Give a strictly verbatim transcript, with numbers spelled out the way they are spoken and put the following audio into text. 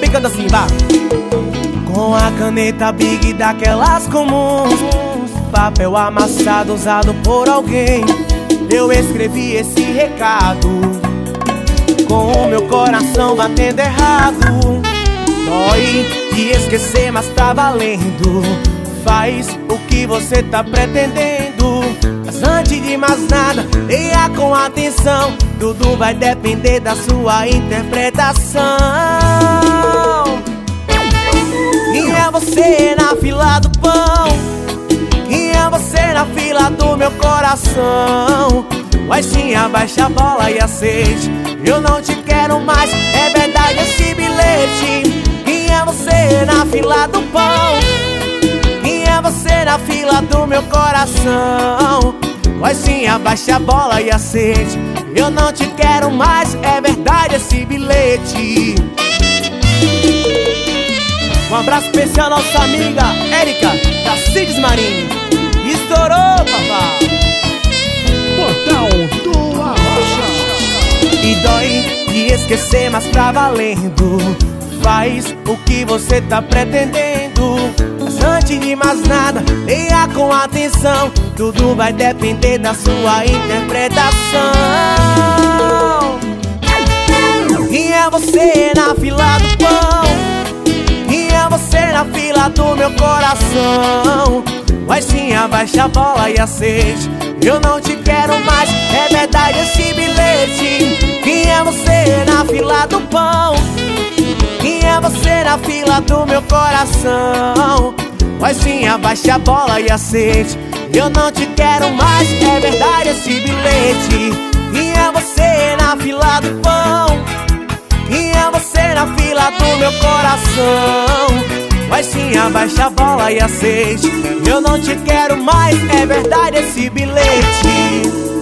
ele canta assim, vá. Com a caneta big daquelas comuns, papel amassado usado por alguém, eu escrevi esse recado, com o meu coração batendo errado. Dói de esquecer, mas tá valendo. Faz o que você tá pretendendo, mas antes de mais nada, leia com atenção. Tudo vai depender da sua interpretação. Quem é você na fila do pão? Quem é você na fila do meu coração? Vai sim, abaixa a bola e aceite, eu não te quero mais, é verdade esse bilhete. Quem é você na fila do pão? Quem é você na fila do meu coração? Vai sim, abaixa a bola e aceite, eu não te quero mais, é verdade esse bilhete. Um abraço especial à nossa amiga Érica, da Cides Marinho. Estourou, papá! Portal do Arrocha. E dói de esquecer, mas tá valendo. Faz o que você tá pretendendo, mas antes de mais nada, leia com atenção. Tudo vai depender da sua interpretação. Quem é você na fila do pão? Quem é você na fila do meu coração? Vai sim, abaixa a bola e aceite, eu não te quero mais, é verdade esse bilhete. Quem é você na fila do pão? Quem é você na fila do meu coração? Vai sim, abaixa a bola e aceite, eu não te quero mais, é verdade esse bilhete. Quem é você na fila do pão? Quem é você na fila do meu coração? Vai sim, abaixa a bola e aceite, eu não te quero mais, é verdade esse bilhete.